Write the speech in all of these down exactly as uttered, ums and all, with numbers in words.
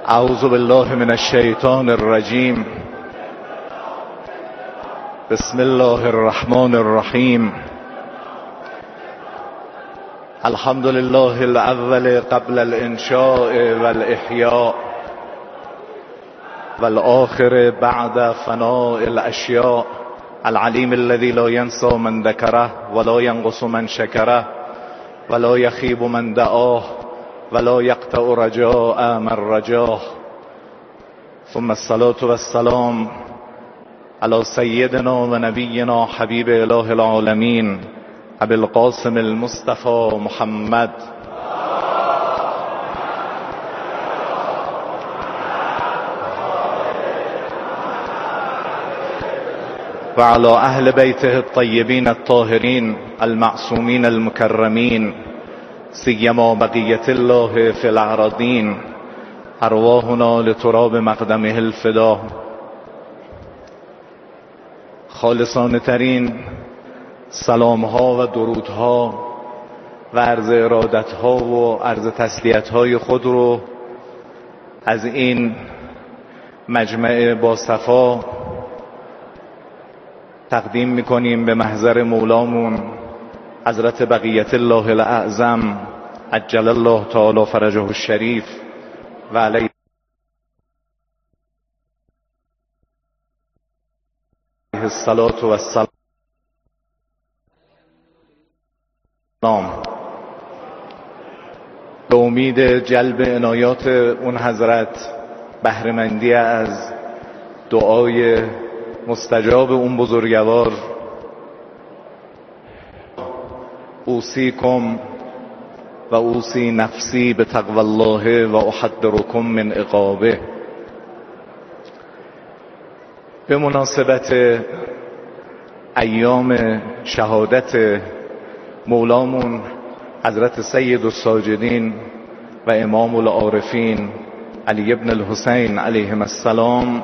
اعوذ بالله من الشیطان الرجیم. بسم الله الرحمن الرحیم. الحمد لله الاول قبل الانشاء والاحیاء والآخر بعد فناء الاشیاء، العلیم الذي لا ينسى من ذكره ولا ينقص من شكره ولا يخيب من دعاه ولا يقطع رجاء من رجاه. ثم الصلاة والسلام على سيدنا ونبينا حبيب اله العالمين ابي القاسم المصطفى محمد وعلى اهل بيته الطيبين الطاهرين المعصومين المكرمين، سيما بقية الله في الأراضين، ارواحنا لتراب مقدمه الفدا. خالصانه ترین سلام ها و درود ها و عرض ارادت ها و عرض تسلیت های خود رو از این مجمع با صفا تقدیم میکنیم به محضر مولامون حضرت بقیت الله الاعظم عجل الله تعالی فرجه الشریف و علیه الصلاة و السلام. به امید جلب عنایات اون حضرت، بهره‌مندی از دعای مستجاب اون بزرگوار، اوصیکم و اوصی نفسی به تقوی الله و احذرکم من عقابه. به مناسبت ایام شهادت مولامون حضرت سید الساجدین و امام العارفین علی ابن الحسین علیهم السلام،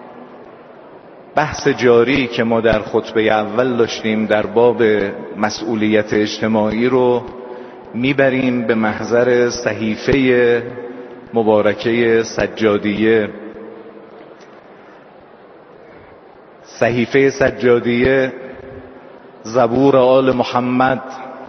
بحث جاری که ما در خطبه اول داشتیم در باب مسئولیت اجتماعی رو میبریم به محضر صحیفه مبارکه سجادیه. صحیفه سجادیه زبور آل محمد،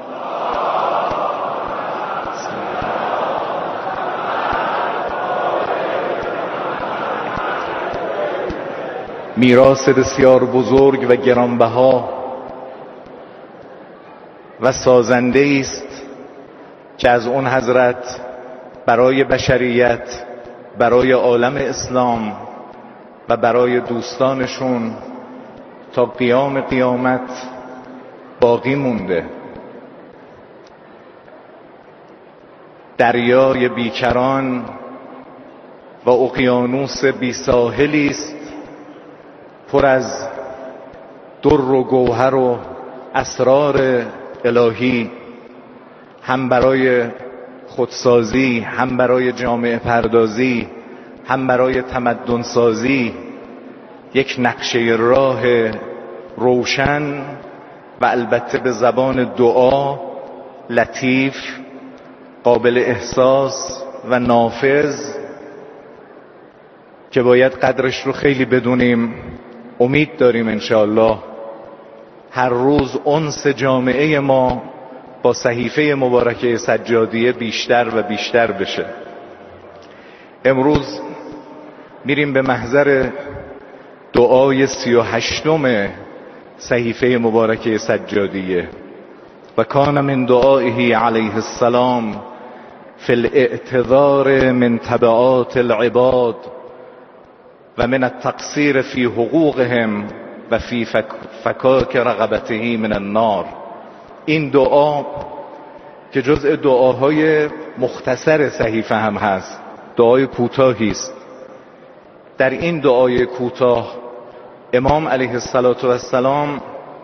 میراث بسیار بزرگ و گرانبها و سازنده است که از اون حضرت برای بشریت، برای عالم اسلام و برای دوستانشون تا قیام قیامت باقی مونده. دریای بیکران و اقیانوس بی ساحلی است پر از در و گوهر و اسرار الهی، هم برای خودسازی، هم برای جامعه پردازی، هم برای تمدن سازی، یک نقشه راه روشن و البته به زبان دعا لطیف، قابل احساس و نافذ که باید قدرش رو خیلی بدونیم. امید داریم انشاءالله هر روز انس جامعه ما با صحیفه مبارکه سجادیه بیشتر و بیشتر بشه. امروز میریم به محضر دعای سی و هشتم صحیفه مبارکه سجادیه. و کان من دعائه علیه السلام فی الاعتذار من تبعات العباد و من التقصیر فی حقوقهم و فی فکاک رغبته من النار. این دعا که جزء دعاهای مختصر صحیفه هم هست، دعای کوتاهی است. در این دعای کوتاه امام علیه السلام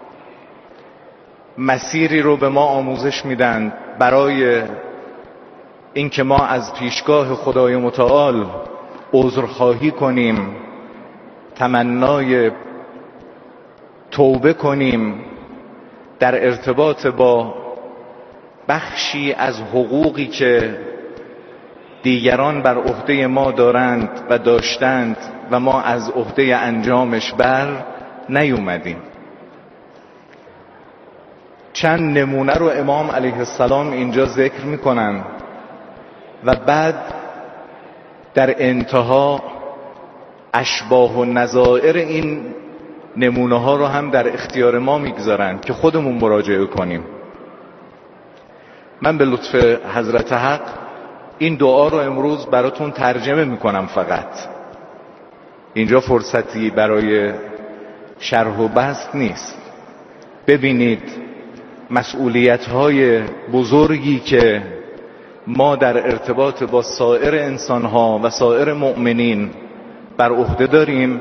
مسیری رو به ما آموزش میدن برای اینکه ما از پیشگاه خدای متعال عذرخواهی کنیم، تمنای توبه کنیم در ارتباط با بخشی از حقوقی که دیگران بر عهده ما دارند و داشتند و ما از عهده انجامش بر نیومدیم. چند نمونه رو امام علیه السلام اینجا ذکر میکنن و بعد در انتها اشباه و نظائر این نمونه ها رو هم در اختیار ما میگذارن که خودمون مراجعه کنیم. من به لطف حضرت حق این دعا رو امروز براتون ترجمه میکنم. فقط اینجا فرصتی برای شرح و بسط نیست. ببینید مسئولیت‌های بزرگی که ما در ارتباط با سایر انسان‌ها و سایر مؤمنین بر عهده داریم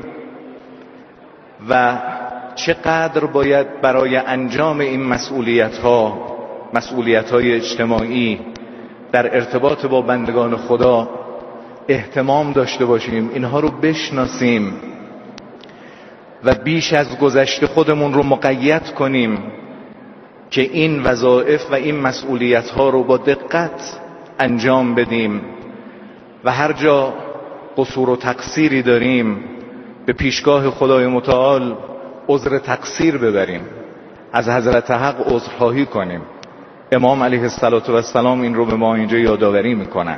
و چقدر باید برای انجام این مسئولیت‌ها، مسئولیت‌های اجتماعی در ارتباط با بندگان خدا اهتمام داشته باشیم، اینها رو بشناسیم و بیش از گذشته خودمون رو مقید کنیم که این وظایف و این مسئولیت‌ها رو با دقت انجام بدیم و هر جا قصور و تقصیری داریم به پیشگاه خدای متعال عذر تقصیر ببریم، از حضرت حق عذرخواهی کنیم. امام علیه السلام این رو به ما اینجا یادآوری میکنن.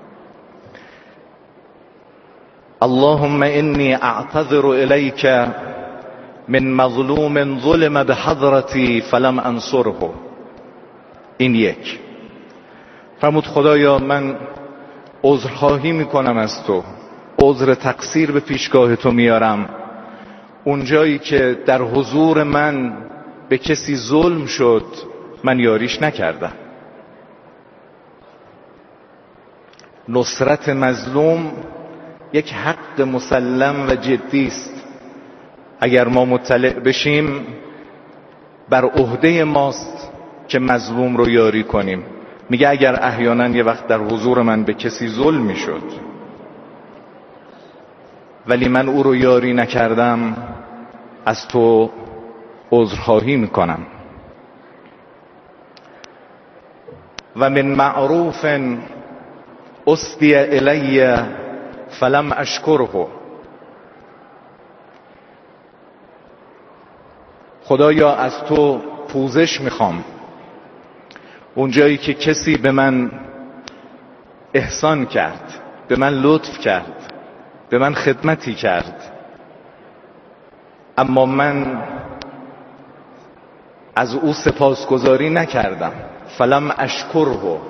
اللهم انی اعتذر الیک من مظلوم ظلم بحضرتی فلم انصره. این یک. فرمود خدایا من عذرخواهی میکنم از تو، عذر تقصیر به پیشگاه تو میارم اونجایی که در حضور من به کسی ظلم شد من یاریش نکردم. نصرت مظلوم یک حق مسلم و جدی است. اگر ما مطلع بشیم بر عهده ماست که مظلوم رو یاری کنیم. میگه اگر احیانا یه وقت در حضور من به کسی ظلم میشد ولی من او رو یاری نکردم، از تو عذرخواهی میکنم. و من معروف اسدی الی فلم اشکره. خدایا از تو پوزش میخوام اونجایی که کسی به من احسان کرد، به من لطف کرد، به من خدمتی کرد، اما من از او سپاسگزاری نکردم. فلم اشکره،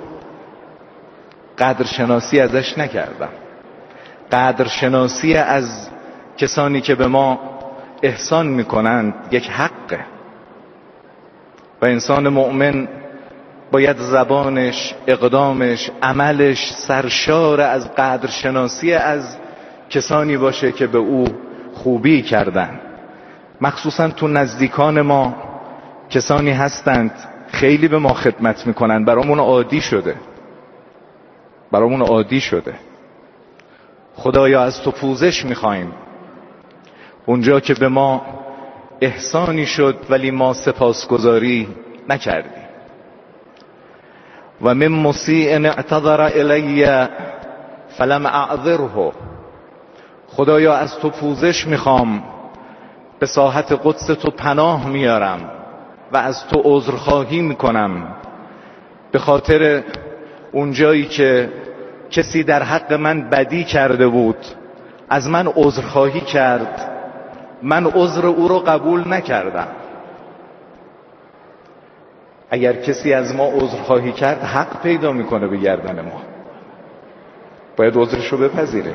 قدرشناسی ازش نکردم. قدرشناسی از کسانی که به ما احسان میکنند یک حقه و انسان مؤمن باید زبانش، اقدامش، عملش سرشار از قدرشناسی از کسانی باشه که به او خوبی کردن. مخصوصا تو نزدیکان ما کسانی هستند خیلی به ما خدمت میکنن، برامون عادی شده، برامون عادی شده. خدایا از تو پوزش میخوایم اونجا که به ما احسانی شد ولی ما سپاسگزاری نکردیم. و من مسیء اعتذر الی فلم اعذره. خدایا از تو پوزش میخوام، به ساحت قدس تو پناه میارم و از تو عذرخواهی میکنم به خاطر اونجایی که کسی در حق من بدی کرده بود، از من عذرخواهی کرد، من عذر او رو قبول نکردم. اگر کسی از ما عذرخواهی کرد حق پیدا میکنه به گردن ما، باید عذرش رو بپذیره.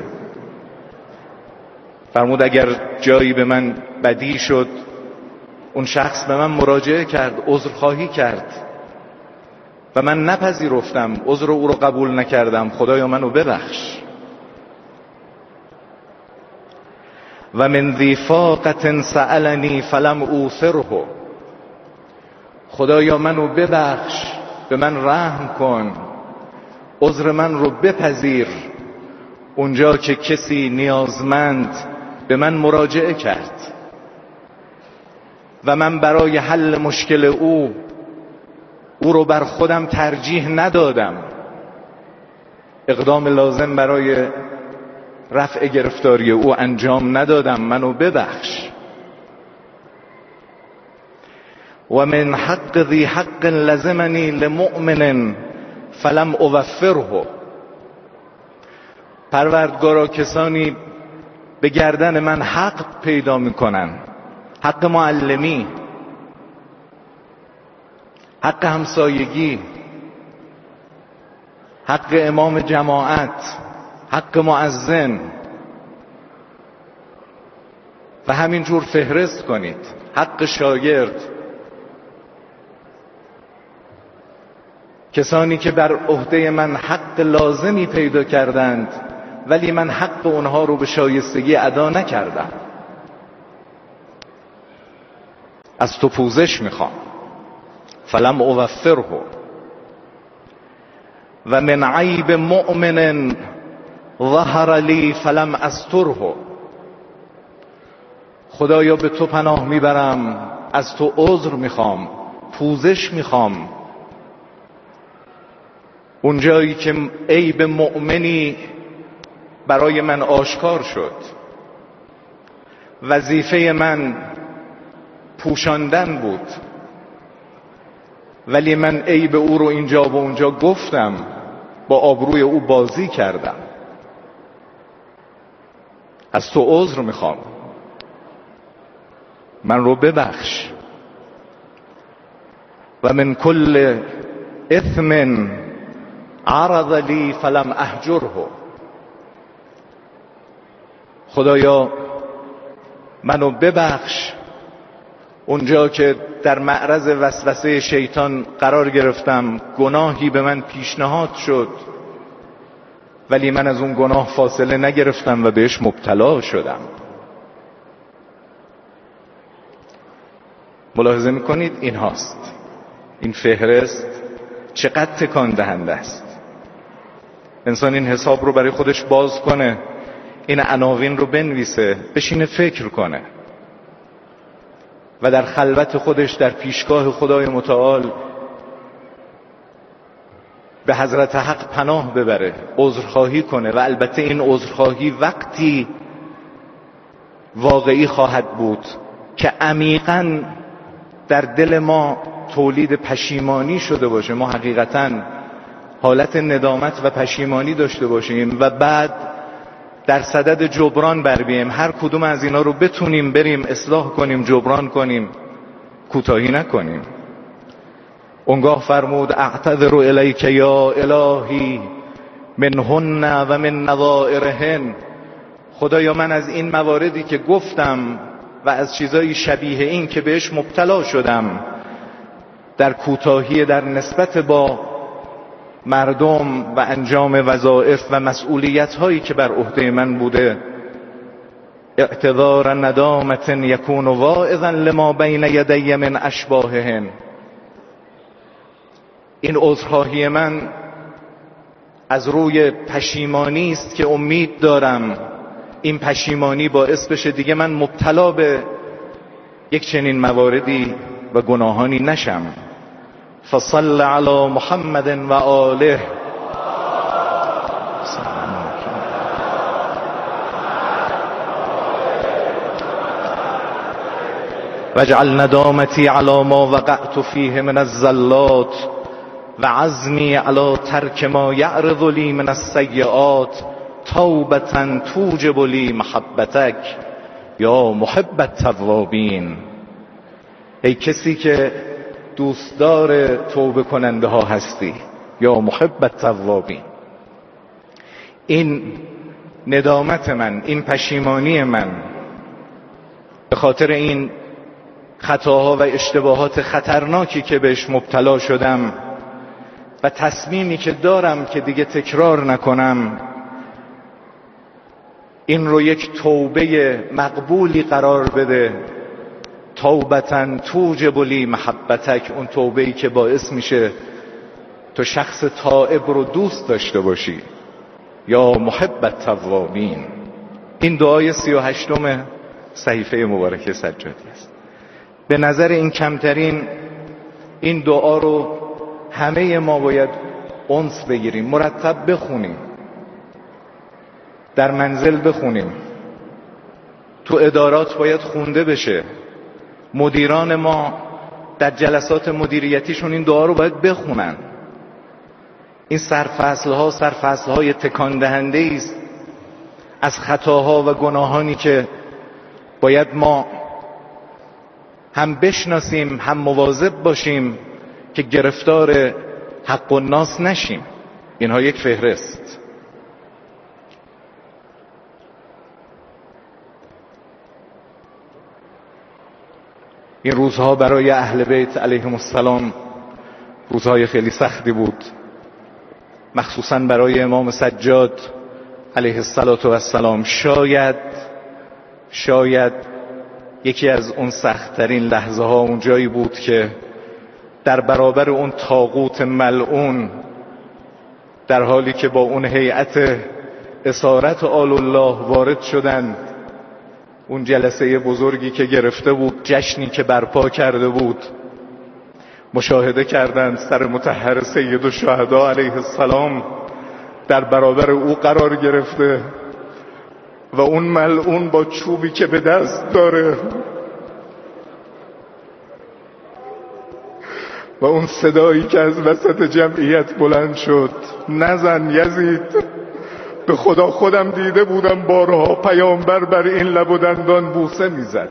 فرمود اگر جایی به من بدی شد، اون شخص به من مراجعه کرد، عذرخواهی کرد و من نپذیرفتم، عذر او رو قبول نکردم، خدایا منو ببخش. و من ذی فاقة سألنی فلم اوثره. خدایا منو ببخش، به من رحم کن، عذر من رو بپذیر اونجا که کسی نیازمند به من مراجعه کرد و من برای حل مشکل او او رو بر خودم ترجیح ندادم، اقدام لازم برای رفع گرفتاری او انجام ندادم، منو ببخش. و من حق ذی حق لزمنی لمؤمن فلم اوفره. پروردگارا کسانی به گردن من حق پیدا میکنن، حق معلمی، حق همسایگی، حق امام جماعت، حق مؤذن و همینجور فهرست کنید، حق شاگرد. کسانی که بر عهده من حق لازمی پیدا کردند ولی من حق اونها رو به شایستگی ادا نکردم. از تو پوزش میخوام. فلم اوفره. و من عیب مؤمن ظهر لی فلم استره. خدایا به تو پناه میبرم، از تو عذر میخوام، پوزش میخوام. اونجایی که عیب مؤمنی برای من آشکار شد، وظیفه من پوشاندن بود ولی من عیب او رو اینجا و اونجا گفتم، با آبروی او بازی کردم. از تو عذر میخوام، من رو ببخش. و من کل اثم عرض لی فلم اهجره. خدایا منو ببخش اونجا که در معرض وسوسه شیطان قرار گرفتم، گناهی به من پیشنهاد شد ولی من از اون گناه فاصله نگرفتم و بهش مبتلا شدم. ملاحظه میکنید این هاست، این فهرست چقدر تکان دهنده است. انسان این حساب رو برای خودش باز کنه، این عناوین رو بنویسه، بشینه فکر کنه و در خلوت خودش در پیشگاه خدای متعال به حضرت حق پناه ببره، عذرخواهی کنه. و البته این عذرخواهی وقتی واقعی خواهد بود که عمیقاً در دل ما تولید پشیمانی شده باشه، ما حقیقتاً حالت ندامت و پشیمانی داشته باشیم و بعد در صدد جبران بر بیاییم. هر کدوم از اینا رو بتونیم بریم اصلاح کنیم، جبران کنیم، کوتاهی نکنیم. اونگاه فرمود اعتذر الیک یا الهی منهن و من نظائرهن. خدایا من از این مواردی که گفتم و از چیزایی شبیه این که بهش مبتلا شدم در کوتاهی در نسبت با مردم و انجام وظایف و مسئولیت هایی که بر عهده من بوده، اعتذار ندامت یکون واعظا لما بین یدی من اشباههن. این عذرخواهی من از روی پشیمانی است که امید دارم این پشیمانی باعث بشه دیگه من مبتلا به یک چنین مواردی و گناهانی نشم. فصل علی محمد و آله. واجعل ندامتی علی ما وقعت فیه من الزلات و عزمی علی ترک ما یعرض لی من السیئات توبة توجب لی محبتک یا محب التوابین. ای کسی که دوستدار توبه کننده ها هستی، یا محب التوابین، این ندامت من، این پشیمانی من به خاطر این خطاها و اشتباهات خطرناکی که بهش مبتلا شدم و تصمیمی که دارم که دیگه تکرار نکنم، این رو یک توبه مقبولی قرار بده. توبتن توجب لی محبتک، اون توبه‌ای که باعث میشه تو شخص تائب رو دوست داشته باشی، یا محب التوابین. این دعای سی و هشتم صحیفه مبارکه سجادی است. به نظر این کمترین این دعا رو همه ما باید انس بگیریم، مرتب بخونیم. در منزل بخونیم، تو ادارات باید خونده بشه. مدیران ما در جلسات مدیریتیشون این دعا رو باید بخونن. این سرفصل‌ها سرفصل‌های تکان دهنده است از خطاها و گناهانی که باید ما هم بشناسیم هم مواظب باشیم که گرفتار حق الناس نشیم. اینها یک فهرست. این روزها برای اهل بیت علیهم السلام روزهای خیلی سختی بود، مخصوصا برای امام سجاد علیه السلام. شاید شاید یکی از اون سخت‌ترین لحظه ها اون جایی بود که در برابر اون طاغوت ملعون، در حالی که با اون هیئت اسارت آل الله وارد شدند، اون جلسه بزرگی که گرفته بود، جشنی که برپا کرده بود، مشاهده کردند سر مطهر سید الشهدا علیه السلام در برابر او قرار گرفته و اون ملعون با چوبی که به دست داره و اون صدایی که از وسط جمعیت بلند شد: نزن یزید، به خدا خودم دیده بودم بارها پیامبر بر این لب و دندان بوسه میزد.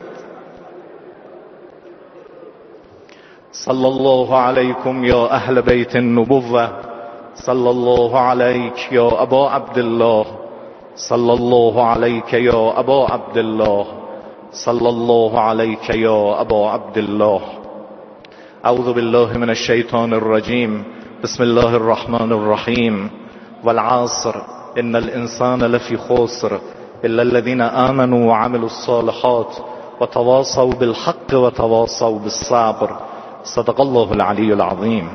صلی الله علیکم یا اهل بیت النبوة، صلی الله علیک یا ابا عبدالله، صلی الله علیک یا ابا عبدالله، صلی الله علیک یا ابا عبدالله. اعوذ بالله من الشیطان الرجیم. بسم الله الرحمن الرحیم. والعصر ان الانسان لفی خسر الا الذين آمنوا وعملوا الصالحات وتواصوا بالحق وتواصوا بالصبر. صدق الله العلی العظیم.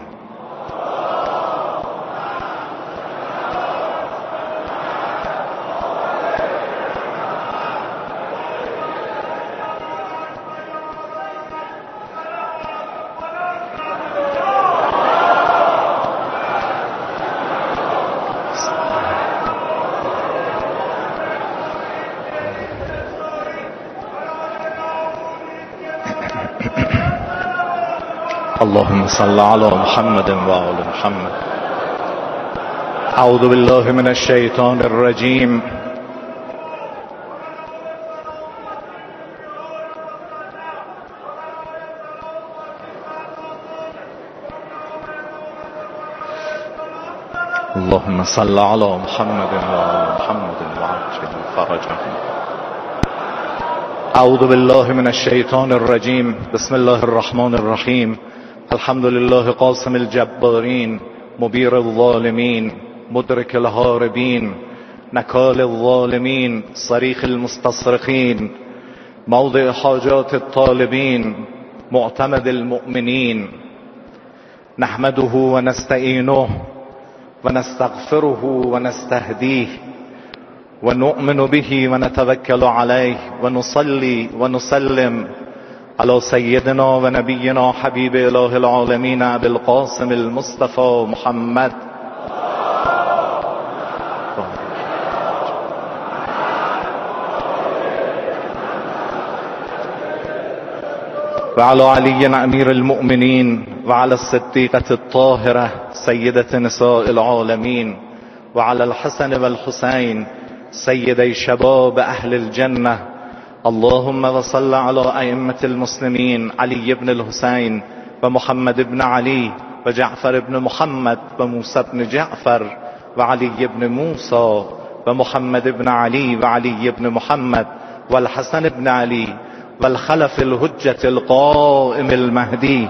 اللهم صل على محمد و آل محمد. اعوذ بالله من الشیطان الرجیم. اللهم صل على محمد و آل محمد وعجل فرجهم. اعوذ بالله من الشیطان الرجیم. بسم الله الرحمن الرحیم. الحمد لله قاسم الجبارین، مبیر الظالمین، مدرک الهاربین، نکال الظالمین، صریخ المستصرخین، موضع حاجات الطالبین، معتمد المؤمنین. نحمده و نستعینه و نستغفره و نستهدیه و نؤمن به و نتوکل علیه و نصلی و نسلم على سيدنا و نبينا حبيب اله العالمين ابي القاسم المصطفى محمد وعلى علي امير المؤمنين وعلى الصديقة الطاهرة سيدة نساء العالمين وعلى الحسن والحسين سيدي شباب اهل الجنة. اللهم وصل على ائمة المسلمين علي بن الحسين ومحمد بن علي وجعفر بن محمد وموسى بن جعفر وعلي بن موسى ومحمد بن علي وعلي بن محمد والحسن بن علي والخلف الحجة القائم المهدي.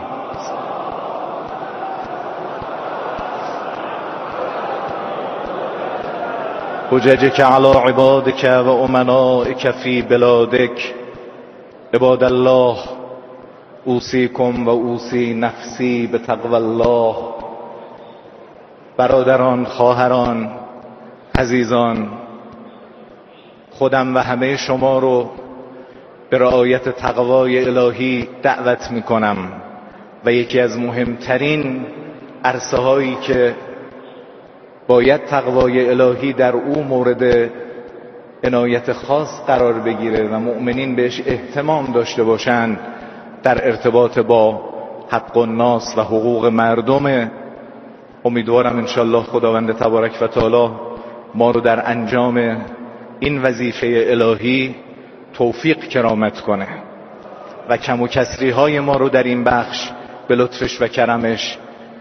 حججك على عبادك وأمنائك في بلادك. عباد الله اوصیکم و اوصی نفسی به تقوی الله. برادران، خواهران، عزیزان، خودم و همه شما رو به رعایت تقوای الهی دعوت می کنم و یکی از مهمترین عرصه هایی که باید تقوای الهی در او مورد عنایت خاص قرار بگیره و مؤمنین بهش اهتمام داشته باشند در ارتباط با حق الناس و حقوق مردم. امیدوارم انشالله خداوند تبارک و تعالی ما رو در انجام این وظیفه الهی توفیق کرامت کنه و کم و کسری های ما رو در این بخش به لطفش و کرمش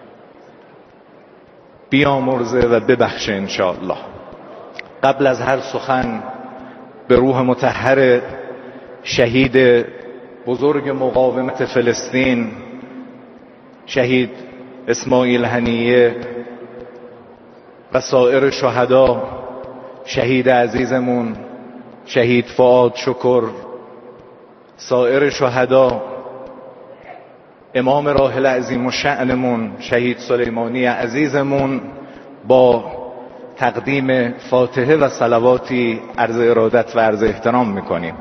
بیامرزه و ببخشه انشاءالله. قبل از هر سخن به روح مطهر شهید بزرگ مقاومت فلسطین، شهید اسماعیل هنیه و سایر شهدا، شهید عزیزمون شهید فؤاد شکر، سایر شهدا، امام راحل عظیم الشأنمون شهید سلیمانی عزیزمون، با تقدیم فاتحه و صلواتی عرض ارادت و عرض احترام میکنیم.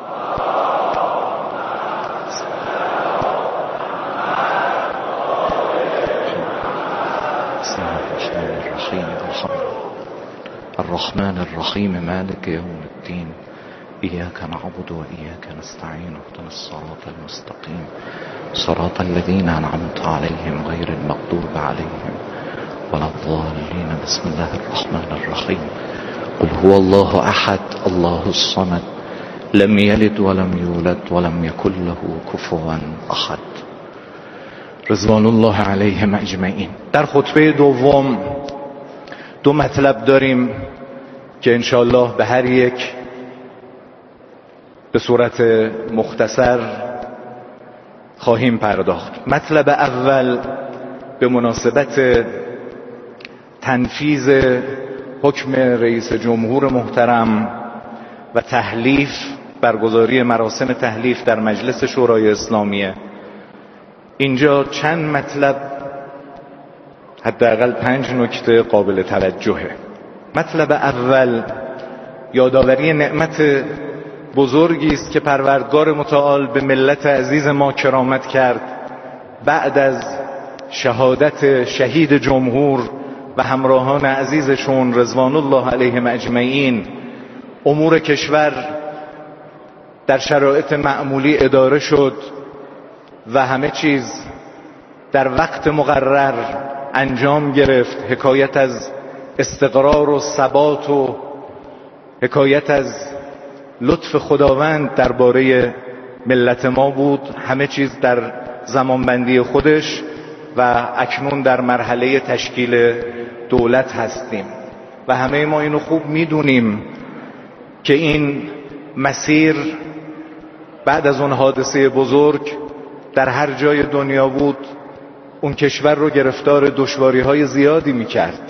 الرحمن الرحيم مالك يوم الدين إياك نعبد وإياك نستعين اهدنا الصراط المستقيم صراط الذين أنعمت عليهم غير المغضوب عليهم ولا الضالين. بسم الله الرحمن الرحيم. قل هو الله أحد الله الصمد لم يلد ولم يولد ولم يكن له كفوا أحد. رضوان الله علیهم اجمعین. در خطبه دوم دو مطلب داریم که انشاءالله به هر یک به صورت مختصر خواهیم پرداخت. مطلب اول به مناسبت تنفیذ حکم رئیس جمهور محترم و تحلیف، برگزاری مراسم تحلیف در مجلس شورای اسلامیه. اینجا چند مطلب، حداقل پنج نکته قابل توجهه. مطلب اول یادآوری نعمت بزرگی است که پروردگار متعال به ملت عزیز ما کرامت کرد بعد از شهادت شهید جمهور و همراهان عزیزشون رضوان الله علیهم اجمعین. امور کشور در شرایط معمولی اداره شد و همه چیز در وقت مقرر انجام گرفت. حکایت از استقرار و ثبات و حکایت از لطف خداوند درباره ملت ما بود. همه چیز در زمانبندی خودش و اکنون در مرحله تشکیل دولت هستیم و همه ما اینو خوب میدونیم که این مسیر بعد از اون حادثه بزرگ در هر جای دنیا بود اون کشور رو گرفتار دشواری‌های زیادی میکرد.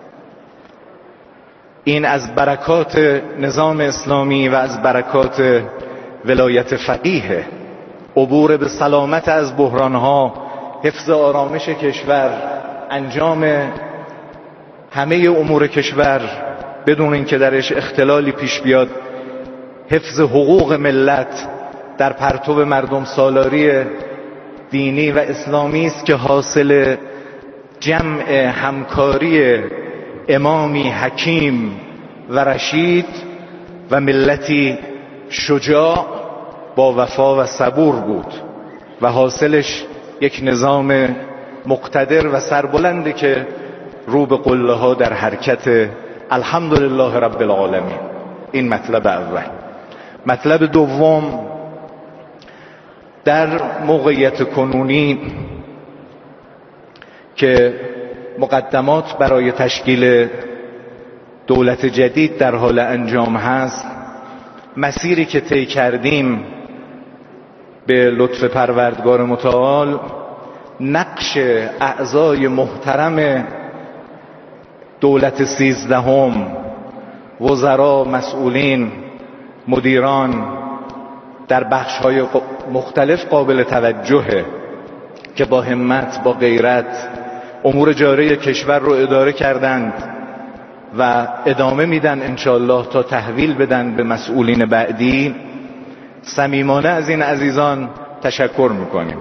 این از برکات نظام اسلامی و از برکات ولایت فقیه، عبور به سلامت از بحرانها، حفظ آرامش کشور، انجام همه امور کشور بدون اینکه درش اختلالی پیش بیاد، حفظ حقوق ملت در پرتو مردم سالاری دینی و اسلامی است که حاصل جمع همکاری امامی حکیم و رشید و ملتی شجاع با وفا و صبور بود و حاصلش یک نظام مقتدر و سربلنده که رو به قله ها در حرکت. الحمدلله رب العالمین. این مطلب اول. مطلب دوم، در موقعیت کنونی که مقدمات برای تشکیل دولت جدید در حال انجام هست، مسیری که طی کردیم به لطف پروردگار متعال، نقش اعضای محترم دولت سیزدهم، وزرا، مسئولین، مدیران در بخش‌های مختلف قابل توجهه که با همت، با غیرت امور جاری کشور رو اداره کردند و ادامه میدن انشاءالله تا تحویل بدن به مسئولین بعدی. صمیمانه از این عزیزان تشکر میکنیم.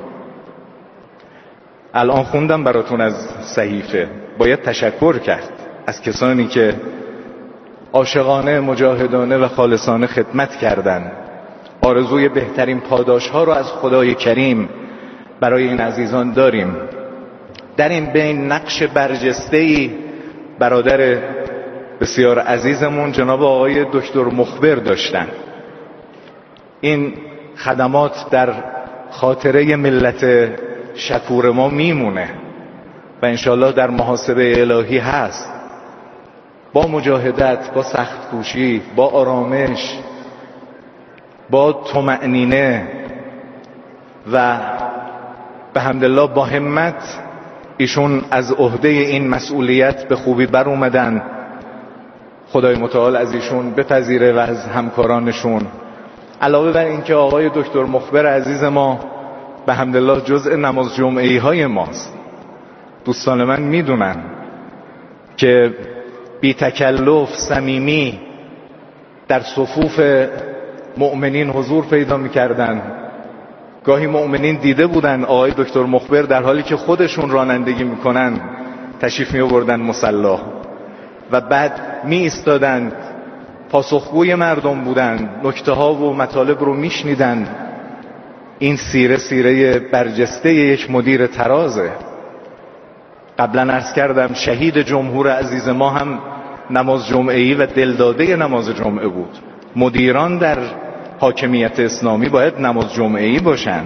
الان خوندم براتون از صحیفه، باید تشکر کرد از کسانی که عاشقانه، مجاهدانه و خالصانه خدمت کردند. آرزوی بهترین پاداش ها رو از خدای کریم برای این عزیزان داریم. در این بین نقش برجسته‌ای برادر بسیار عزیزمون جناب آقای دکتر مخبر داشتن. این خدمات در خاطره ملت شکور ما میمونه و انشالله در محاسبه الهی هست. با مجاهدت، با سخت کوشی، با آرامش، با طمأنینه و به حمدالله با همت ایشون از عهده این مسئولیت به خوبی بر اومدن. خدای متعال از ایشون بپذیره و از همکارانشون. علاوه بر اینکه آقای دکتر مخبر عزیز ما به حمدالله جزء نماز جمعه‌ای های ماست. دوستان من میدونن که بی تکلف، صمیمی در صفوف مؤمنین حضور پیدا میکردن. گاهی مؤمنین دیده بودن آقای دکتر مخبر در حالی که خودشون رانندگی میکنن تشریف میآوردن مصلا و بعد می ایستادن، پاسخگوی مردم بودن، نکته ها و مطالب رو میشنیدن. این سیره سیره برجسته یک مدیر ترازه. قبلا عرض کردم شهید جمهور عزیز ما هم نماز جمعه‌ای و دلداده نماز جمعه بود. مدیران در حاکمیت اسلامی باید نماز جمعه‌ای باشن.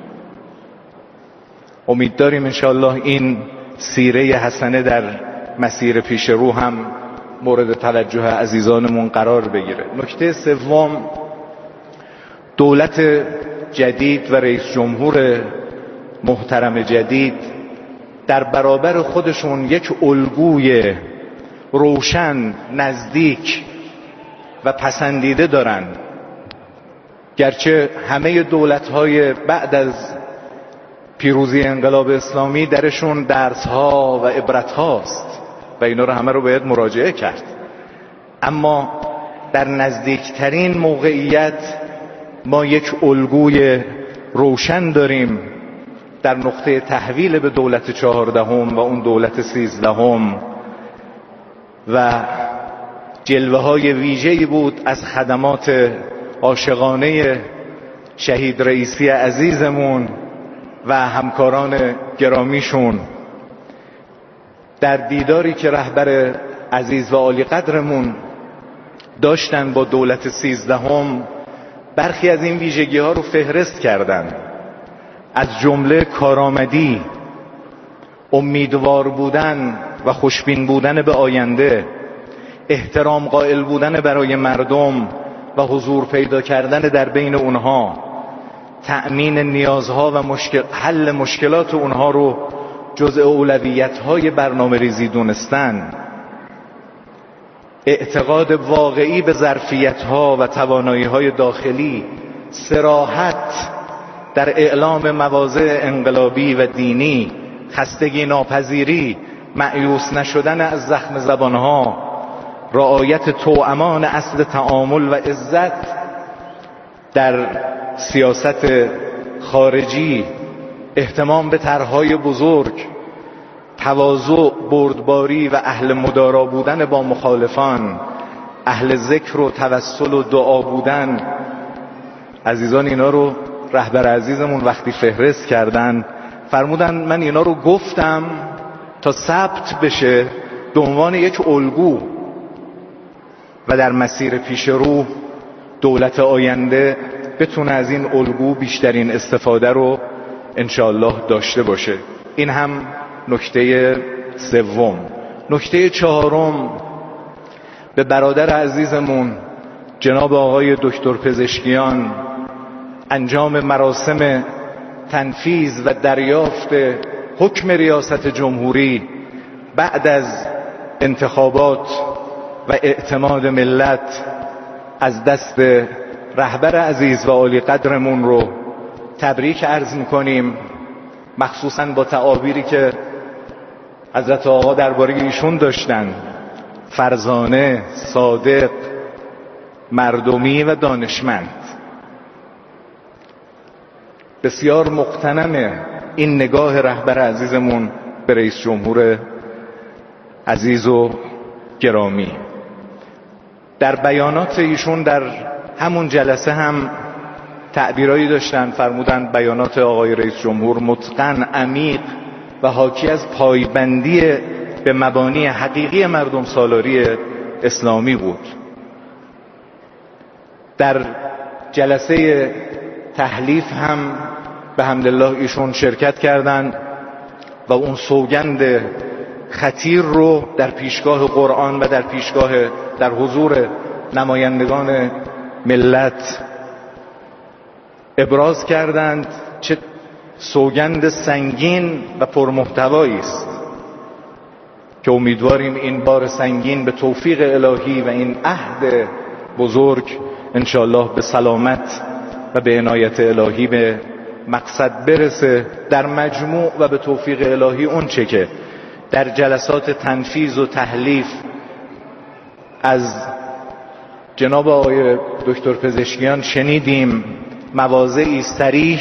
امید داریم انشاءالله این سیره حسنه در مسیر پیش رو هم مورد توجه عزیزانمون قرار بگیره. نکته سوم، دولت جدید و رئیس جمهور محترم جدید در برابر خودشون یک الگوی روشن، نزدیک و پسندیده دارن. گرچه همه دولت‌های بعد از پیروزی انقلاب اسلامی درشون درس‌ها و عبرت‌هاست و اینا رو همه رو باید مراجعه کرد، اما در نزدیکترین موقعیت ما یک الگوی روشن داریم در نقطه تحویل به دولت چهاردهم و اون دولت سیزدهم و جلوه های ویژه‌ای بود از خدمات عاشقانه شهید رئیسی عزیزمون و همکاران گرامیشون در دیداری که رهبر عزیز و عالی قدرمون داشتن با دولت سیزدهم. برخی از این ویژگی ها رو فهرست کردن، از جمله کارآمدی، امیدوار بودن و خوشبین بودن به آینده، احترام قائل بودن برای مردم و حضور پیدا کردن در بین اونها، تأمین نیازها و مشکل، حل مشکلات اونها رو جزء اولویت‌های برنامه ریزی دونستن، اعتقاد واقعی به ظرفیت‌ها و توانایی‌های داخلی، صراحت در اعلام مواضع انقلابی و دینی، خستگی ناپذیری، مایوس نشدن از زخم زبانها، رعایت توامان اصل تعامل و عزت در سیاست خارجی، اهتمام به طرح‌های بزرگ، تواضع، بردباری و اهل مدارا بودن با مخالفان، اهل ذکر و توسل و دعا بودن. عزیزان اینا رو رهبر عزیزمون وقتی فهرست کردن فرمودن من اینا رو گفتم تا ثبت بشه به عنوان یک الگو و در مسیر پیش رو دولت آینده بتونه از این الگو بیشترین استفاده رو انشاءالله داشته باشه. این هم نکته سوم. نکته چهارم، به برادر عزیزمون جناب آقای دکتر پزشکیان انجام مراسم تنفیذ و دریافت حکم ریاست جمهوری بعد از انتخابات و اعتماد ملت از دست رهبر عزیز و عالی قدرمون رو تبریک عرض میکنیم، مخصوصا با تعابیری که حضرت آقا درباره ایشون داشتن: فرزانه، صادق، مردمی و دانشمند. بسیار مقتنم این نگاه رهبر عزیزمون به رئیس جمهور عزیز و گرامی. در بیانات ایشون در همون جلسه هم تعبیرایی داشتن، فرمودن بیانات آقای رئیس جمهور متقن، عمیق و حاکی از پایبندی به مبانی حقیقی مردم سالاری اسلامی بود. در جلسه تحلیف هم به حمدالله ایشون شرکت کردند و اون سوگند خطیر رو در پیشگاه قرآن و در پیشگاه در حضور نمایندگان ملت ابراز کردند. چه سوگند سنگین و پرمحتوایی است که امیدواریم این بار سنگین به توفیق الهی و این عهد بزرگ انشاءالله به سلامت و به عنایت الهی به مقصد برسه. در مجموع و به توفیق الهی اون چه که در جلسات تنفیذ و تحلیف از جناب آقای دکتر پزشکیان شنیدیم، مواضعی صریح،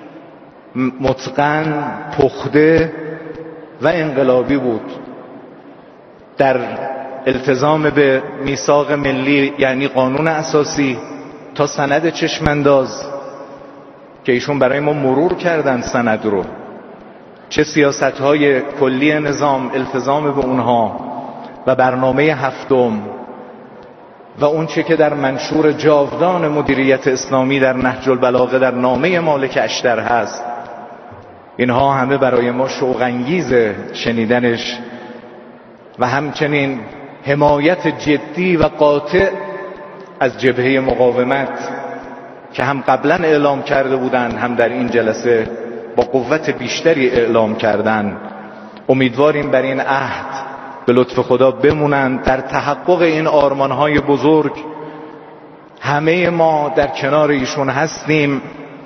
متقن، پخته و انقلابی بود در التزام به میثاق ملی، یعنی قانون اساسی، تا سند چشمانداز که ایشون برای ما مرور کردن سند رو، چه سیاست‌های کلی نظام، التزام به اونها و برنامه هفتم و اون چه که در منشور جاودان مدیریت اسلامی در نهج البلاغه در نامه مالک اشتر هست. اینها همه برای ما شوق انگیز شنیدنش و همچنین حمایت جدی و قاطع از جبهه مقاومت که هم قبلا اعلام کرده بودند، هم در این جلسه با قوت بیشتری اعلام کردند. امیدواریم بر این عهد به لطف خدا بمونند. در تحقق این آرمانهای بزرگ همه ما در کنار ایشون هستیم،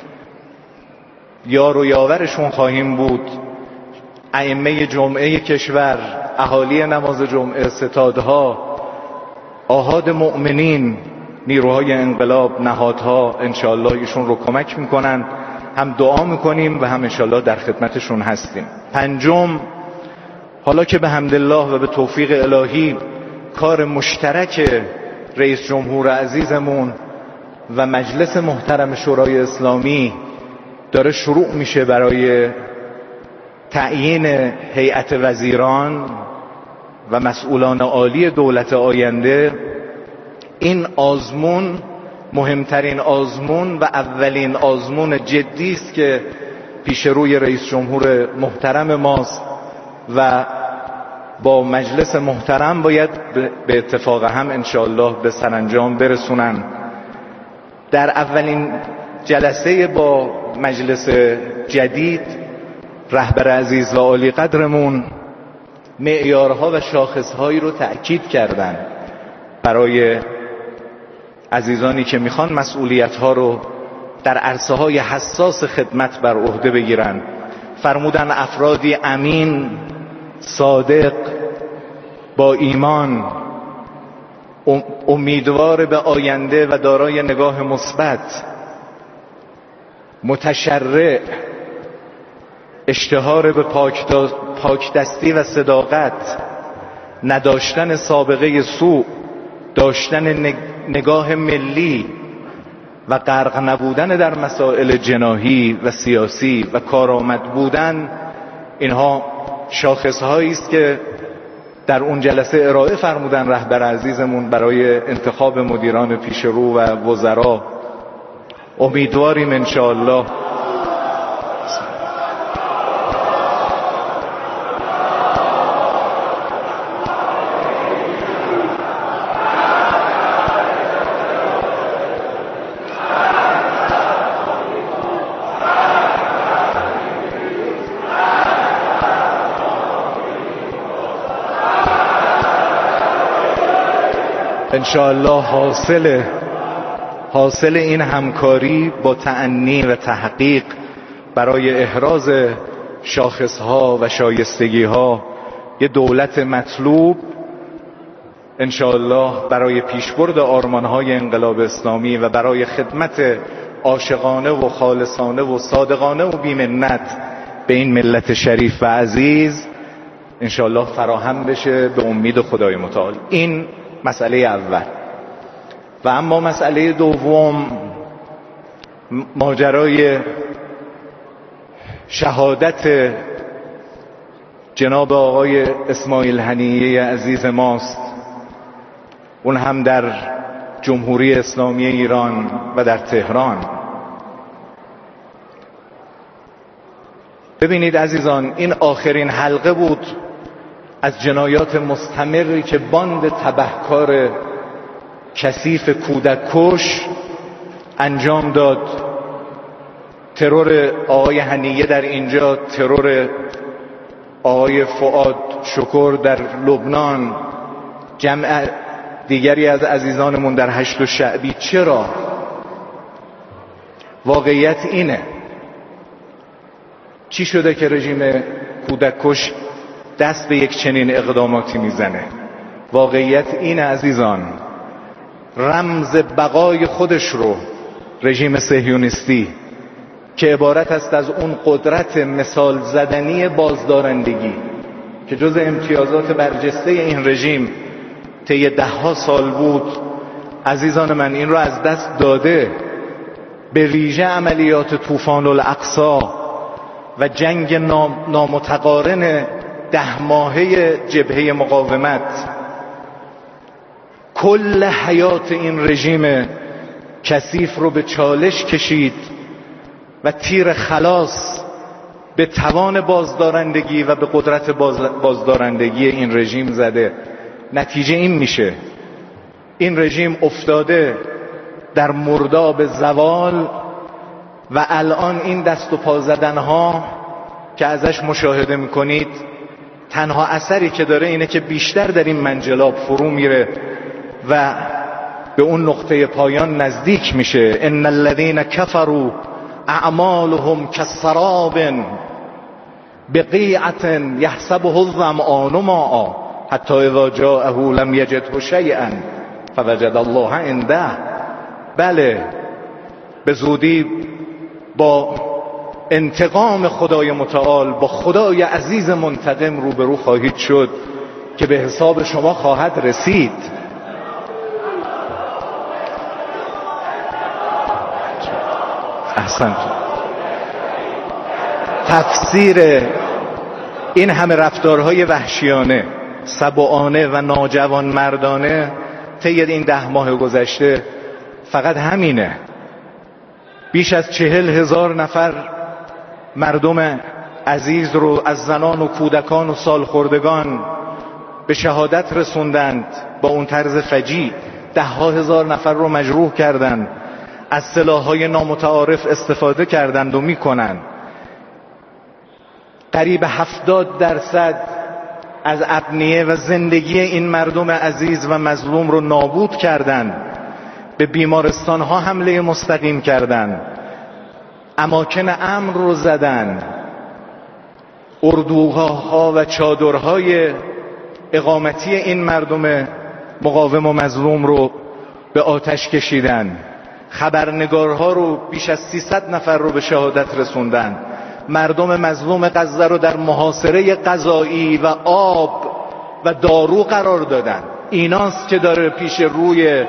یار و یاورشون خواهیم بود. ائمه جمعه کشور، اهالی نماز جمعه، ستادها، آحاد مؤمنین، نیروهای انقلاب، نهادها انشاءالله ایشون رو کمک میکنن. هم دعا میکنیم و هم انشاءالله در خدمتشون هستیم. پنجم، حالا که به حمدالله و به توفیق الهی کار مشترک رئیس جمهور عزیزمون و مجلس محترم شورای اسلامی داره شروع میشه برای تعیین هیئت وزیران و مسئولان عالی دولت آینده، این آزمون مهمترین آزمون و اولین آزمون جدی است که پیش روی رئیس جمهور محترم ماست و با مجلس محترم باید به اتفاق هم انشاءالله به سرانجام برسونن. در اولین جلسه با مجلس جدید رهبر عزیز و عالی قدرمون معیارها و شاخصهایی رو تأکید کردن برای عزیزانی که میخوان مسئولیت‌ها رو در عرصه‌های حساس خدمت بر عهده بگیرن. فرمودن افرادی امین، صادق، با ایمان، امیدوار به آینده و دارای نگاه مثبت، متشرع، اشتهار به پاکدستی و صداقت، نداشتن سابقه سوء، داشتن نگاه ملی و غرق نبودن در مسائل جناحی و سیاسی و کارآمد بودن. اینها شاخصهایی است که در اون جلسه ارائه فرمودن رهبر عزیزمون برای انتخاب مدیران پیشرو و وزرا. امیدواریم انشاءالله انشاءالله حاصل حاصل این همکاری با تأنی و تحقیق برای احراز شاخصها و شایستگیها یه دولت مطلوب انشاءالله برای پیشبرد آرمانهای انقلاب اسلامی و برای خدمت عاشقانه و خالصانه و صادقانه و بی‌منت به این ملت شریف و عزیز انشاءالله فراهم بشه به امید خدای متعال. این مسئله اول. و اما مسئله دوم، ماجرای شهادت جناب آقای اسماعیل هنیه عزیز ماست، اون هم در جمهوری اسلامی ایران و در تهران. ببینید عزیزان، این آخرین حلقه بود از جنایات مستمری که باند تبهکار کثیف کودک کش انجام داد. ترور آقای هنیه در اینجا، ترور آقای فؤاد شکر در لبنان، جمع دیگری از عزیزانمون در هشت شعبی. چرا؟ واقعیت اینه. چی شده که رژیم کودک کش دست به یک چنین اقداماتی میزنه؟ واقعیت اینه عزیزان، رمز بقای خودش رو رژیم صهیونیستی که عبارت است از اون قدرت مثال زدنی بازدارندگی که جز امتیازات برجسته این رژیم طی ده ها سال بود، عزیزان من این رو از دست داده. به ویژه عملیات طوفان الاقصی و جنگ نامتقارن ده ماهه جبهه مقاومت کل حیات این رژیم کثیف رو به چالش کشید و تیر خلاص به توان بازدارندگی و به قدرت بازدارندگی این رژیم زده. نتیجه این میشه این رژیم افتاده در مرداب زوال و الان این دست و پا زدنها که ازش مشاهده میکنید تنها اثری که داره اینه که بیشتر در این منجلاب فرو میره و به اون نقطه پایان نزدیک میشه. ان الذين كفروا اعمالهم كسراب بقيعة يحسبه الظمآن ماء حتی اذا جاءه لم یجده شیئا فوجد الله عنده. بله، به زودی با انتقام خدای متعال، با خدای عزیز منتقم روبرو خواهید شد که به حساب شما خواهد رسید. احسنت. تفسیر این همه رفتارهای وحشیانه، سبعانه و ناجوان مردانه طی این ده ماه گذشته فقط همینه. بیش از چهل هزار نفر مردم عزیز رو از زنان و کودکان و سالخوردگان به شهادت رسوندند. با اون طرز فجیع ده ها هزار نفر رو مجروح کردند، از سلاح‌های نامتعارف استفاده کردند و میکنند. قریب هفتاد درصد از ابنیه و زندگی این مردم عزیز و مظلوم رو نابود کردند. به بیمارستان ها حمله مستقیم کردند، اماکن امن رو زدن، اردوگاه‌ها و چادرهای اقامتی این مردم مقاوم و مظلوم رو به آتش کشیدن. خبرنگارها رو بیش از سیصد نفر رو به شهادت رسوندن. مردم مظلوم غزه رو در محاصره غذایی و آب و دارو قرار دادن. ایناست که داره پیش روی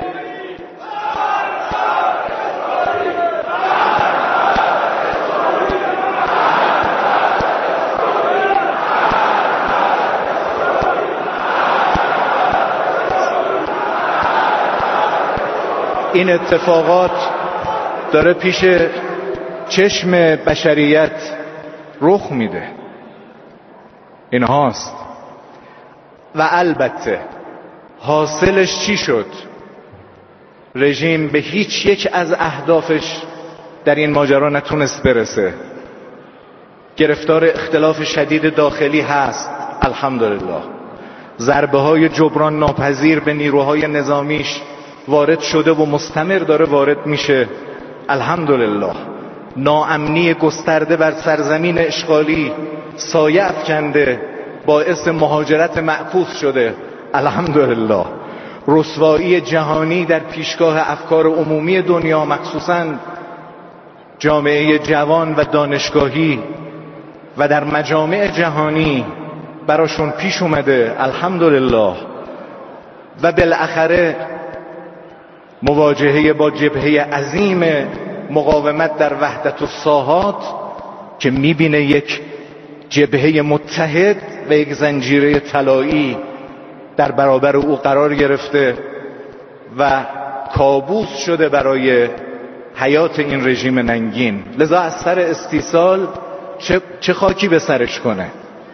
این اتفاقات داره پیش چشم بشریت رخ میده. این هاست. و البته حاصلش چی شد؟ رژیم به هیچ یک از اهدافش در این ماجرا نتونست برسه. گرفتار اختلاف شدید داخلی هست، الحمدلله. ضربه های جبران ناپذیر به نیروهای نظامیش وارد شده و مستمر داره وارد میشه، الحمدلله. ناامنی گسترده بر سرزمین اشغالی سایه افکنده، باعث مهاجرت معکوس شده، الحمدلله. رسوایی جهانی در پیشگاه افکار عمومی دنیا، مخصوصاً جامعه جوان و دانشگاهی و در مجامع جهانی براشون پیش اومده، الحمدلله. و بالاخره مواجهه با جبهه عظیم مقاومت در وحدت الساحات که میبینه یک جبهه متحد و یک زنجیره طلایی در برابر او قرار گرفته و کابوس شده برای حیات این رژیم ننگین. لذا از سر استیصال چه, چه خاکی به سرش کنه؟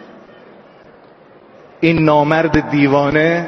این نامرد دیوانه،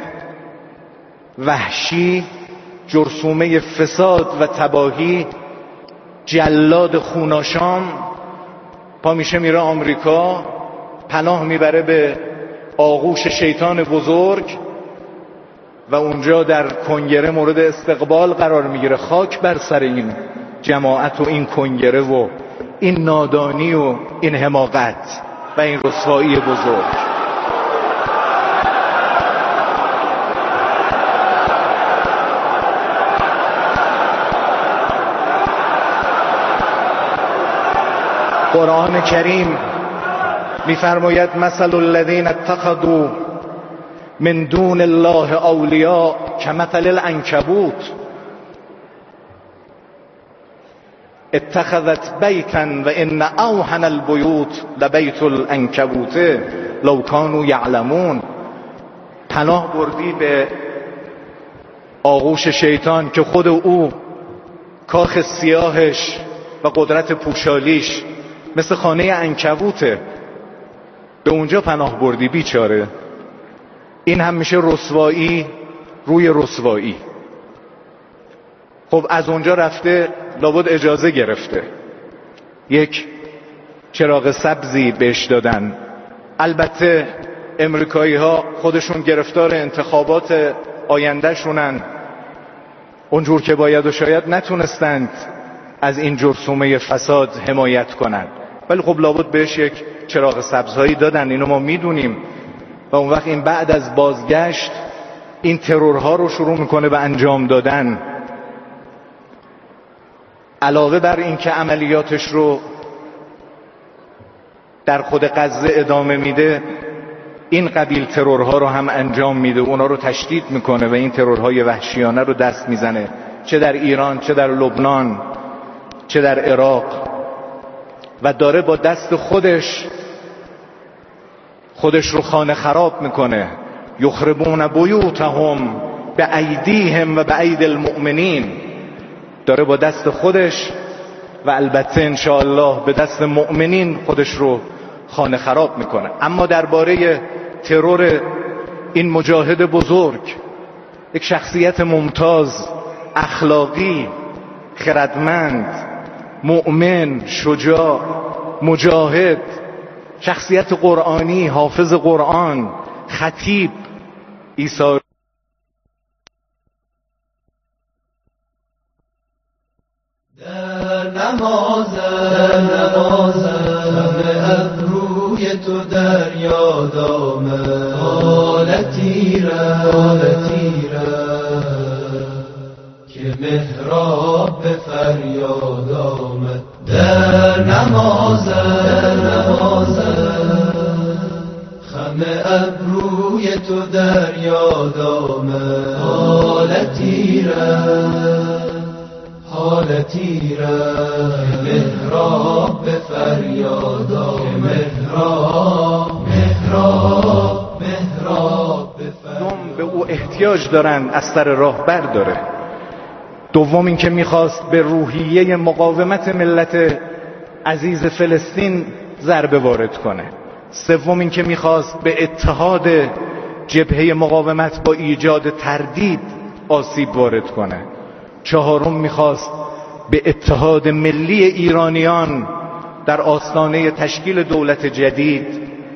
وحشی، جرثومه فساد و تباهی، جلاد خوناشام، پا میشه میره آمریکا، پناه میبره به آغوش شیطان بزرگ و اونجا در کنگره مورد استقبال قرار میگیره. خاک بر سر این جماعت و این کنگره و این نادانی و این حماقت و این رسوایی بزرگ. قرآن کریم میفرماید مثل الذین اتخذوا من دون الله اولیاء کمثل العنکبوت اتخذت بیتا و ان اوهن البیوت لبیت العنکبوت لو کانوا یعلمون. پناه بردی به آغوش شیطان که خود او کاخ سیاهش و قدرت پوشالیش مثل خانه عنکبوته، به اونجا پناه بردی بیچاره. این هم میشه رسوایی روی رسوایی. خب از اونجا رفته لابد اجازه گرفته، یک چراغ سبزی بهش دادن. البته امریکایی ها خودشون گرفتار انتخابات آینده شونن، اونجور که باید و شاید نتونستند از این جرثومه فساد حمایت کنن، ولی خب لابد بهش یک چراغ سبزهایی دادن، اینو ما میدونیم. و اون وقت این بعد از بازگشت این ترورها رو شروع میکنه به انجام دادن. علاوه بر این که عملیاتش رو در خود غزه ادامه میده، این قبیل ترورها رو هم انجام میده، اونا رو تشدید میکنه و این ترورهای وحشیانه رو دست میزنه، چه در ایران، چه در لبنان، چه در عراق. و داره با دست خودش خودش رو خانه خراب میکنه. یخربون بیوتهم به ایدیهم و به اید المؤمنین. داره با دست خودش و البته انشاءالله به دست مؤمنین خودش رو خانه خراب میکنه. اما درباره ترور این مجاهد بزرگ، یک شخصیت ممتاز، اخلاقی، خردمند، مؤمن، شجاع، مجاهد، شخصیت قرآنی، حافظ قرآن، خطیب، عیسی در نماز در نماز همه ابروی تو در یاد آمد، حالتی را حالتی را که محراب به فریاد آمد. در نماز در نماز خم ابروی تو در یاد آمد، حالتی را حالتی را که محراب به فریاد آمد، محراب محراب محراب به فریاد. به او احتیاج دارن، از سر راه برداره. دوم این که میخواست به روحیه مقاومت ملت عزیز فلسطین ضربه وارد کنه. سوم این که میخواست به اتحاد جبهه مقاومت با ایجاد تردید آسیب وارد کنه. چهارم میخواست به اتحاد ملی ایرانیان در آستانه تشکیل دولت جدید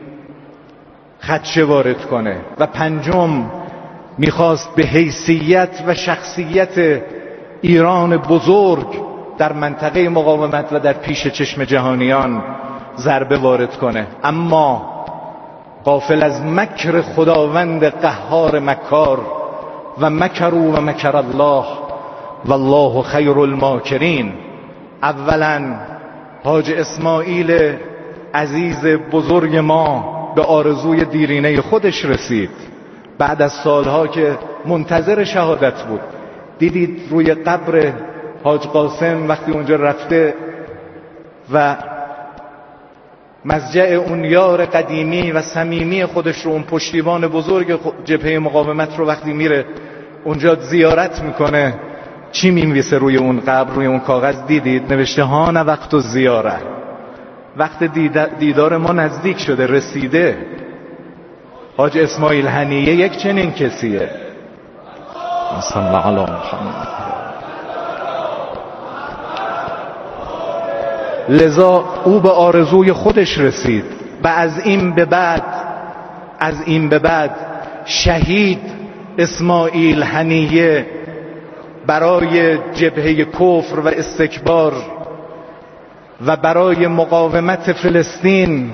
خدشه وارد کنه. و پنجم میخواست به حیثیت و شخصیت ایران بزرگ در منطقه مقاومت و در پیش چشم جهانیان ضربه وارد کنه. اما غافل از مکر خداوند قهار مکار، و مکروا و مکر الله والله خیر الماکرین. اولا حاج اسماعیل عزیز بزرگ ما به آرزوی دیرینه خودش رسید بعد از سالها که منتظر شهادت بود. دیدید روی قبر حاج قاسم وقتی اونجا رفته و مضجع اون یار قدیمی و صمیمی خودش رو، اون پشتیبان بزرگ جبهه مقاومت رو وقتی میره اونجا زیارت میکنه، چی می‌نویسه روی اون قبر، روی اون کاغذ؟ دیدید؟ نوشته هان وقت و زیاره، وقت دیدار ما نزدیک شده، رسیده. حاج اسماعیل هنیه یک چنین کسیه. صلی الله علی محمد. لذا او به آرزوی خودش رسید و از این به بعد از این به بعد شهید اسماعیل هنیه برای جبهه کفر و استکبار و برای مقاومت فلسطین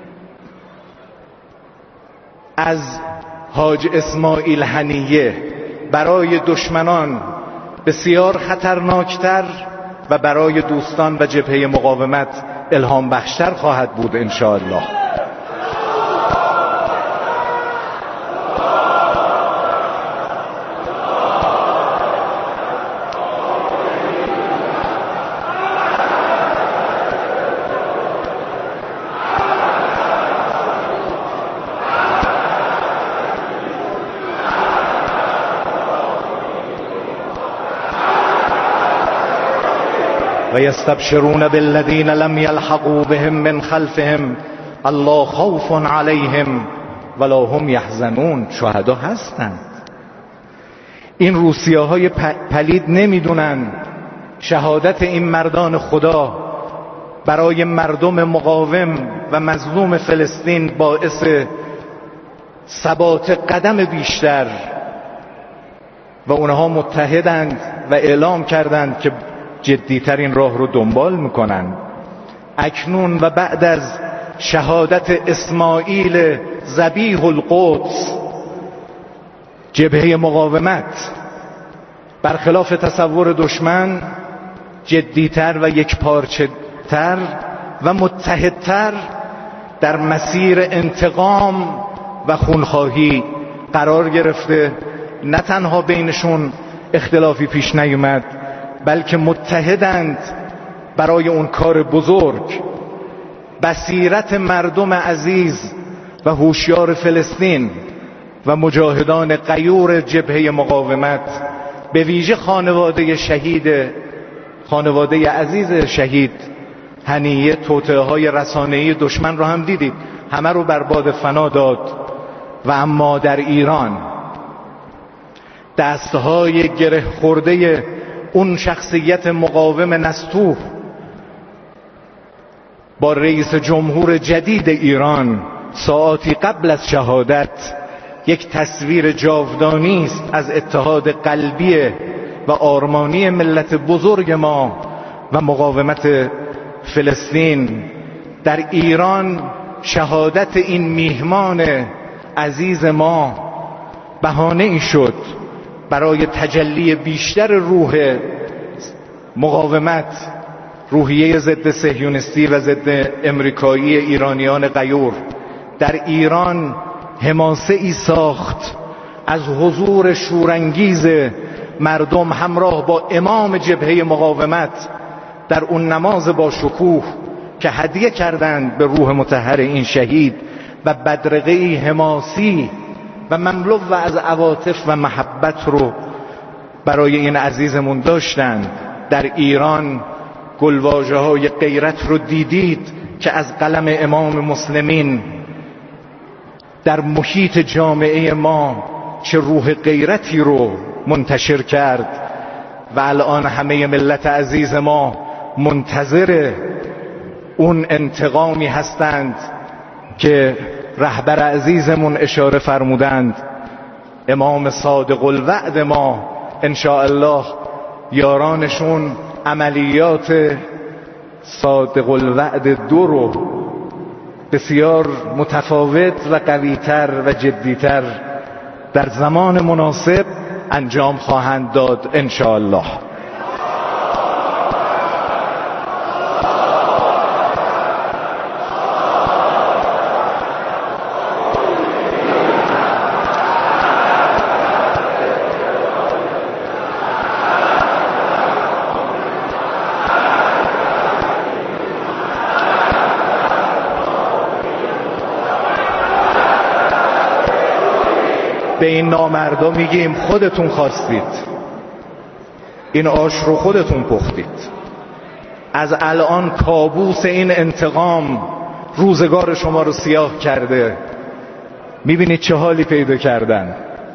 از حاج اسماعیل هنیه برای دشمنان بسیار خطرناکتر و برای دوستان و جبهه مقاومت الهام بخشتر خواهد بود انشاءالله. و یستبشرون بالذین لم یلحقوا بهم من خلفهم الله خوف علیهم ولا هم یحزنون. شهدا هستند. این روسیه های پلید نمیدونن شهادت این مردان خدا برای مردم مقاوم و مظلوم فلسطین باعث ثبات قدم بیشتر و اونها متحدند و اعلام کردند که جدیترین راه رو دنبال میکنن. اکنون و بعد از شهادت اسماعیل ذبیح القدس، جبهه مقاومت برخلاف تصور دشمن جدیتر و یکپارچه‌تر و متحدتر در مسیر انتقام و خونخواهی قرار گرفته. نه تنها بینشون اختلافی پیش نیومد، بلکه متحدند برای اون کار بزرگ. بصیرت مردم عزیز و هوشیار فلسطین و مجاهدان غیور جبهه مقاومت، به ویژه خانواده شهید خانواده عزیز شهید هنیه، توطئه های رسانه‌ای دشمن رو هم دیدید، همه رو بر باد فنا داد. و اما در ایران دستهای گره خورده اون شخصیت مقاوم نستوه با رئیس جمهور جدید ایران ساعاتی قبل از شهادت یک تصویر جاودانی است از اتحاد قلبی و آرمانی ملت بزرگ ما و مقاومت فلسطین. در ایران شهادت این میهمان عزیز ما بهانه ای شد برای تجلی بیشتر روح مقاومت، روحیه ضد صهیونیستی و ضد امریکایی ایرانیان غیور. در ایران حماسه ای ساخت از حضور شورانگیز مردم همراه با امام جبهه مقاومت در اون نماز با شکوه که هدیه کردند به روح مطهر این شهید و بدرقه‌ای حماسی و مملو و از عواطف و محبت رو برای این عزیزمون داشتند. در ایران گلواژه های غیرت رو دیدید که از قلم امام مسلمین در محیط جامعه ما چه روح غیرتی رو منتشر کرد و الان همه ملت عزیز ما منتظر اون انتقامی هستند که رهبر عزیزمون اشاره فرمودند. امام صادق الوعد ما انشاءالله یارانشون عملیات صادق الوعد دو رو بسیار متفاوت و قویتر و جدیتر در زمان مناسب انجام خواهند داد انشاءالله. به این نامردا میگیم خودتون خواستید، این آش رو خودتون پختید. از الان کابوس این انتقام روزگار شما رو سیاه کرده. میبینید چه حالی پیدا کردن.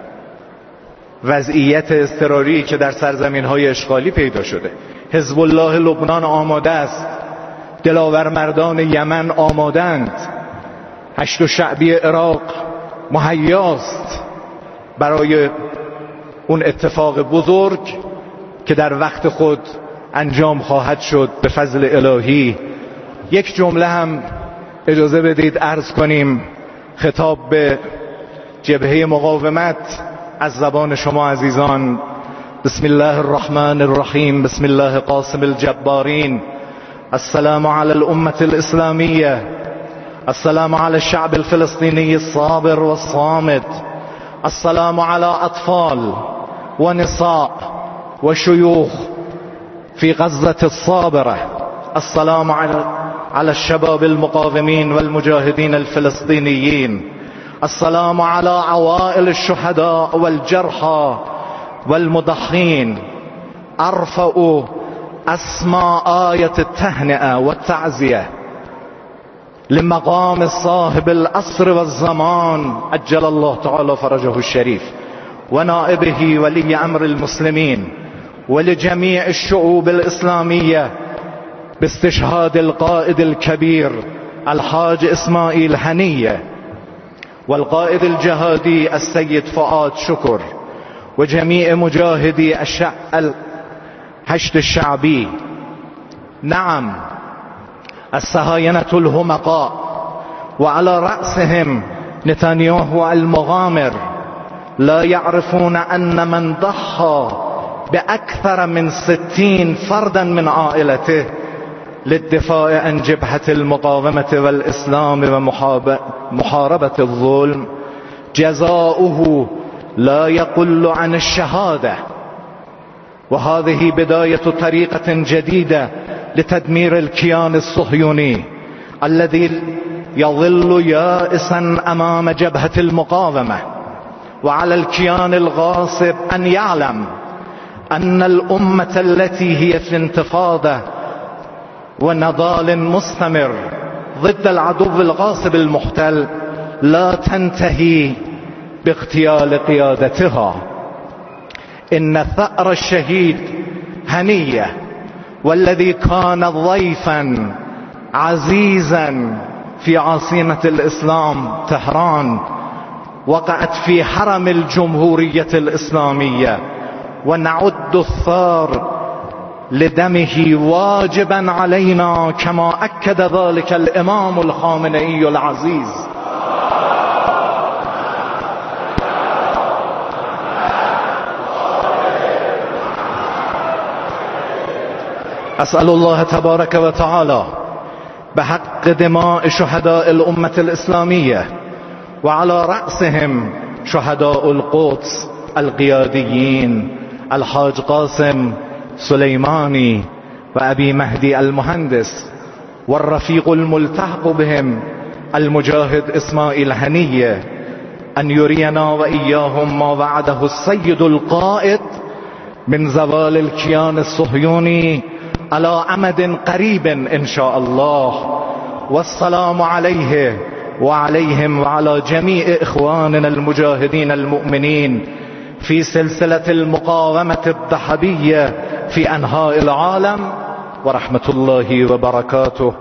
وضعیت اضطراری که در سرزمین‌های اشغالی پیدا شده. حزب الله لبنان آماده است، دلاور مردان یمن آمادند، هشت شعبی عراق مهیاست برای اون اتفاق بزرگ که در وقت خود انجام خواهد شد به فضل الهی. یک جمله هم اجازه بدید عرض کنیم خطاب به جبهه مقاومت از زبان شما عزیزان. بسم الله الرحمن الرحیم، بسم الله قاسم الجبارین، السلام علی الامة الاسلامیه، السلام علی الشعب الفلسطینی الصابر والصامد، السلام علی اطفال ونساء وشيوخ في غزة الصابرة، السلام على على الشباب المقاومين والمجاهدين الفلسطينيين، السلام على عوائل الشهداء والجرحى والمضحين. أرفع أسماء آية التهنئة والتعزية لمقام صاحب العصر والزمان عجل الله تعالى فرجه الشريف ونائبه ولي أمر المسلمين ولجميع الشعوب الإسلامية باستشهاد القائد الكبير الحاج إسماعيل هنية والقائد الجهادي السيد فؤاد شكر وجميع مجاهدي الحشد الشعبي. نعم، الصهاينة الهمقاء وعلى رأسهم نتنياهو المغامر لا يعرفون أن من ضحى بأكثر من ستين فردا من عائلته للدفاع عن جبهة المقاومة والإسلام ومحاربة الظلم جزاؤه لا يقل عن الشهادة. وهذه بداية طريقة جديدة لتدمير الكيان الصهيوني الذي يظل يائسا أمام جبهة المقاومة. وعلى الكيان الغاصب أن يعلم أن الأمة التي هي في انتفاضة ونضال مستمر ضد العدو الغاصب المحتل لا تنتهي باغتيال قيادتها. إن ثأر الشهيد هنية والذي كان ضيفا عزيزا في عاصمة الإسلام طهران وقعت في حرم الجمهورية الإسلامية، ونعد الثار لدمه واجبا علينا كما أكد ذلك الإمام الخامنئي العزيز. أسأل الله تبارك وتعالى بحق دماء شهداء الأمة الإسلامية وعلى رأسهم شهداء القدس القياديين الحاج قاسم سليماني وأبي مهدي المهندس والرفيق الملتحق بهم المجاهد إسماعيل هنية أن يرينا وإياهم ما وعده السيد القائد من زوال الكيان الصهيوني على أمد قريب إن شاء الله. والسلام عليه وعليهم وعلى جميع إخواننا المجاهدين المؤمنين في سلسلة المقاومة الذهبية في أنحاء العالم ورحمة الله وبركاته.